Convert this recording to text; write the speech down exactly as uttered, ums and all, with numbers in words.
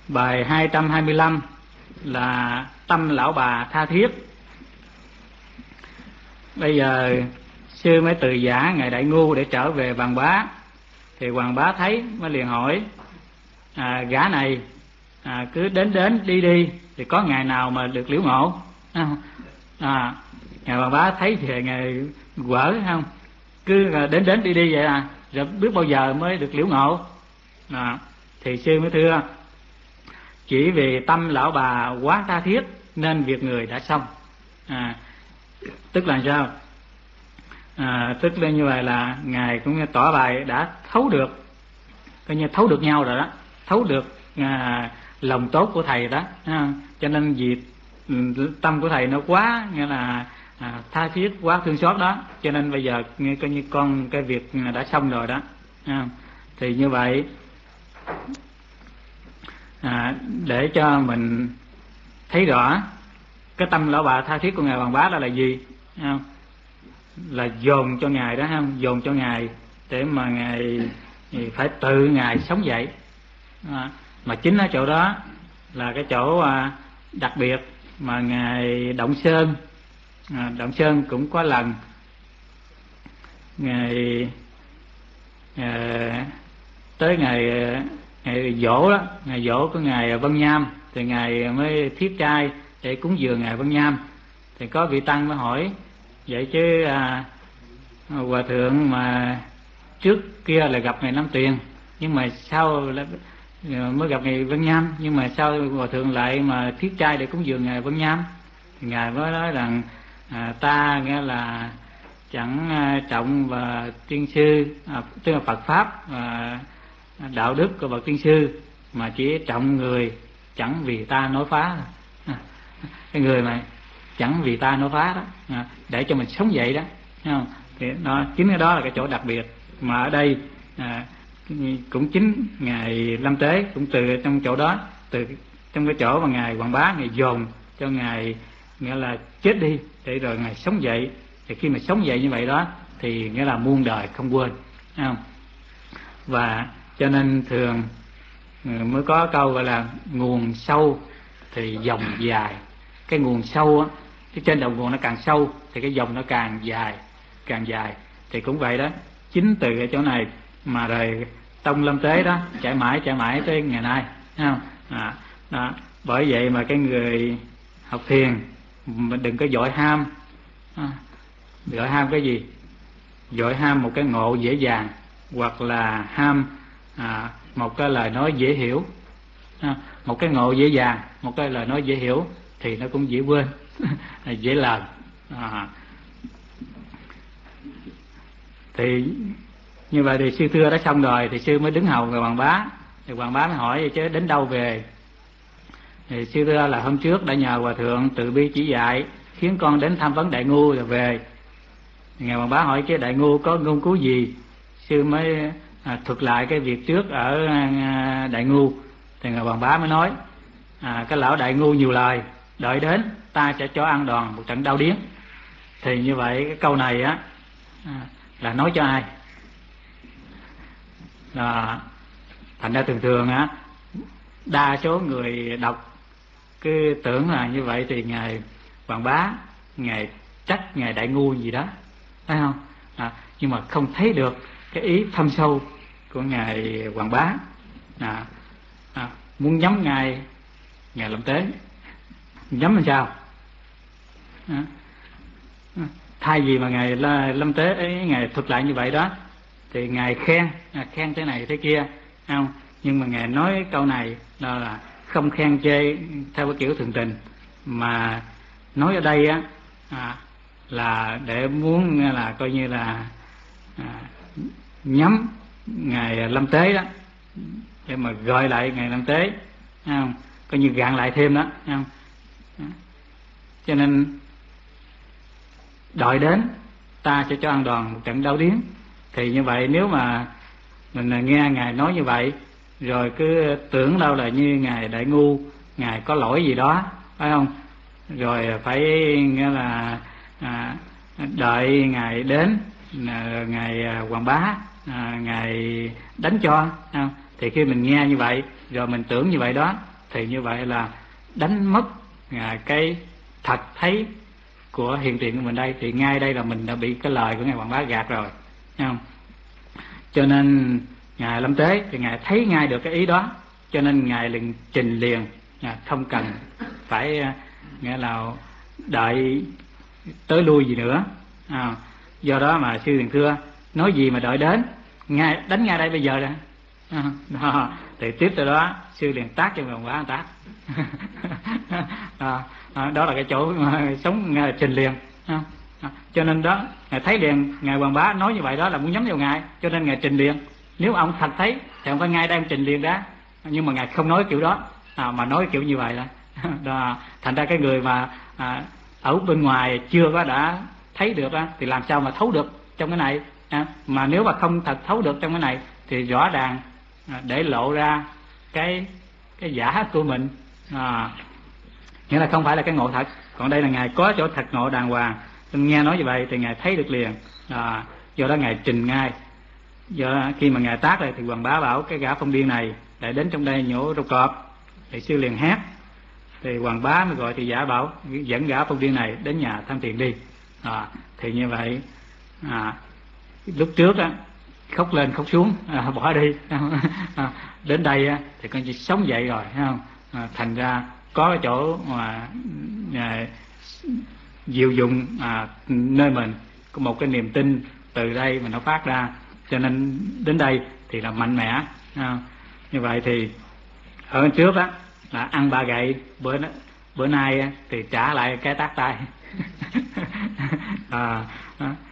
Bài hai trăm hai mươi lăm là tâm lão bà tha thiết. Bây giờ sư mới từ giả ngài Đại Ngu để trở về Hoàng Bá. Thì Hoàng Bá thấy mới liền hỏi, à, gã này à, cứ đến đến đi đi thì có ngày nào mà được liễu ngộ? À, ngài Hoàng Bá thấy thì ngài quở không, cứ đến đến đi đi vậy à, rồi biết bao giờ mới được liễu ngộ? À, thì sư mới thưa, chỉ vì tâm lão bà quá tha thiết nên việc người đã xong. À, tức là sao? À, tức là như vậy là ngài cũng tỏ bài đã thấu được, coi như thấu được nhau rồi đó, thấu được à, lòng tốt của thầy đó. À, cho nên vì tâm của thầy nó quá nghĩa là à, tha thiết, quá thương xót đó, cho nên bây giờ coi như con cái việc đã xong rồi đó. À, thì như vậy à, để cho mình thấy rõ cái tâm lão bà tha thiết của ngài Hoàng Bá đó là gì, không? Là dồn cho ngài đó, không? Dồn cho ngài để mà ngài phải tự ngài sống dậy. À, mà chính ở chỗ đó là cái chỗ à, đặc biệt mà ngài Động Sơn, à, Động Sơn cũng có lần ngài à, tới ngày ngày dỗ đó, ngày dỗ của ngài Vân Nham, thì ngài mới thiết trai để cúng dường ngài Vân Nham. Thì có vị tăng mới hỏi, vậy chứ à, hòa thượng mà trước kia là gặp ngài Nam Tuyền, nhưng mà sao là mới gặp ngài Vân Nham, nhưng mà sao hòa thượng lại mà thiết trai để cúng dường ngài Vân Nham? Thì ngài mới nói rằng à, ta nghe là chẳng trọng và tiên sư, à, tức là Phật pháp và đạo đức của bậc tiên sư, mà chỉ trọng người chẳng vì ta nói phá. À, cái người mà chẳng vì ta nói phá đó, à, để cho mình sống dậy đó, thấy không? Thì nó chính cái đó là cái chỗ đặc biệt mà ở đây à, cũng chính ngài Lâm Tế cũng từ trong chỗ đó, từ trong cái chỗ mà ngài Hoàng Bá ngài dồn cho ngài nghĩa là chết đi để rồi ngài sống dậy. Thì khi mà sống dậy như vậy đó thì nghĩa là muôn đời không quên, thấy không? Và cho nên thường mới có câu gọi là nguồn sâu thì dòng dài. Cái nguồn sâu á, cái trên đầu nguồn nó càng sâu thì cái dòng nó càng dài, càng dài. Thì cũng vậy đó, chính từ cái chỗ này mà rồi tông Lâm Tế đó chạy mãi chạy mãi tới ngày nay, thấy không? À, đó. Bởi vậy mà cái người học thiền mình đừng có vội ham. À, vội ham cái gì? Vội ham một cái ngộ dễ dàng, hoặc là ham à, một cái lời nói dễ hiểu. À, một cái ngộ dễ dàng, một cái lời nói dễ hiểu thì nó cũng dễ quên, dễ lời. À, thì như vậy thì sư thưa đã xong rồi thì sư mới đứng hầu người Hoàng Bá. Thì Hoàng Bá mới hỏi, chứ đến đâu về? Thì sư thưa là hôm trước đã nhờ hòa thượng từ bi chỉ dạy, khiến con đến tham vấn Đại Ngu rồi về. Ngài Hoàng Bá hỏi, chứ Đại Ngu có ngôn cứu gì? Sư mới à, thuật lại cái việc trước ở à, Đại Ngu. Thì Ngài Hoàng Bá mới nói, à, cái lão Đại Ngu nhiều lời, đợi đến ta sẽ cho ăn đòn một trận đau điếng. Thì như vậy cái câu này á à, là nói cho ai? Là thành ra thường thường á, đa số người đọc cứ tưởng là như vậy thì ngài Hoàng Bá ngài trách ngài Đại Ngu gì đó, thấy không? À, nhưng mà không thấy được cái ý thâm sâu của ngài Hoàng Bá. À, à, muốn nhắm ngài ngài Lâm Tế, nhắm làm sao? À, thay vì mà ngài Lâm Tế ấy, ngài thuật lại như vậy đó thì ngài khen, à, khen thế này thế kia, không? Nhưng mà ngài nói câu này đó là không khen chê theo cái kiểu thường tình, mà nói ở đây á à, là để muốn là coi như là à, nhắm ngài Lâm Tế đó, để mà gọi lại ngài Lâm Tế, không? Coi như gạn lại thêm đó, không? Cho nên đợi đến ta sẽ cho ăn đòn một trận đau điếng. Thì như vậy nếu mà mình nghe ngài nói như vậy rồi cứ tưởng đâu là như ngài Đại Ngu ngài có lỗi gì đó, phải không? Rồi phải nghĩa là à, đợi ngài đến à, ngài Hoàng Bá à, ngài đánh cho, không? Thì khi mình nghe như vậy rồi mình tưởng như vậy đó thì như vậy là đánh mất à, cái thật thấy của hiện tiền của mình đây. Thì ngay đây là mình đã bị cái lời của Ngài Hoàng Bá gạt rồi, thấy không? Cho nên Ngài Lâm Tế thì Ngài thấy ngay được cái ý đó, cho nên Ngài liền trình liền, à, không cần phải à, nghĩa là đợi tới lui gì nữa. À, do đó mà sư liền thưa nói gì mà đợi đến, ngay đánh ngay đây bây giờ đó. À, đó. Thì tiếp từ đó sư liền tác cho Ngài Hoàng Bá tác. À, à, đó là cái chỗ mà sống Ngài trình liền. À, à, cho nên đó Ngài thấy liền, Ngài Hoàng Bá nói như vậy đó là muốn nhắm vào Ngài, cho nên Ngài trình liền. Nếu ông thật thấy thì ông phải ngay đây ông trình liền đó, nhưng mà Ngài không nói kiểu đó, à, mà nói kiểu như vậy đó. Đó, thành ra cái người mà à, ở bên ngoài chưa có đã thấy được đó, thì làm sao mà thấu được trong cái này. À, mà nếu mà không thật thấu được trong cái này thì rõ ràng à, để lộ ra cái cái giả của mình, à, nghĩa là không phải là cái ngộ thật. Còn đây là Ngài có chỗ thật ngộ đàng hoàng, nên nghe nói như vậy thì Ngài thấy được liền. À, do đó Ngài trình ngay. Do đó, khi mà Ngài tác này thì Hoàng Bá bảo cái gã phong điên này để đến trong đây nhổ râu cọp. Thì sư liền hét, thì Hoàng Bá mới gọi thì giả bảo dẫn gã phong điên này đến nhà Tham Tiền đi. À, thì như vậy à, lúc trước á khóc lên khóc xuống, à, bỏ đi. À, đến đây á, thì con chỉ sống dậy rồi, thấy không? À, thành ra có cái chỗ mà à, diệu dụng à, nơi mình có một cái niềm tin từ đây mà nó phát ra, cho nên đến đây thì là mạnh mẽ. À, như vậy thì ở trước á là ăn ba gậy, bữa bữa nay thì trả lại cái tát tay. À,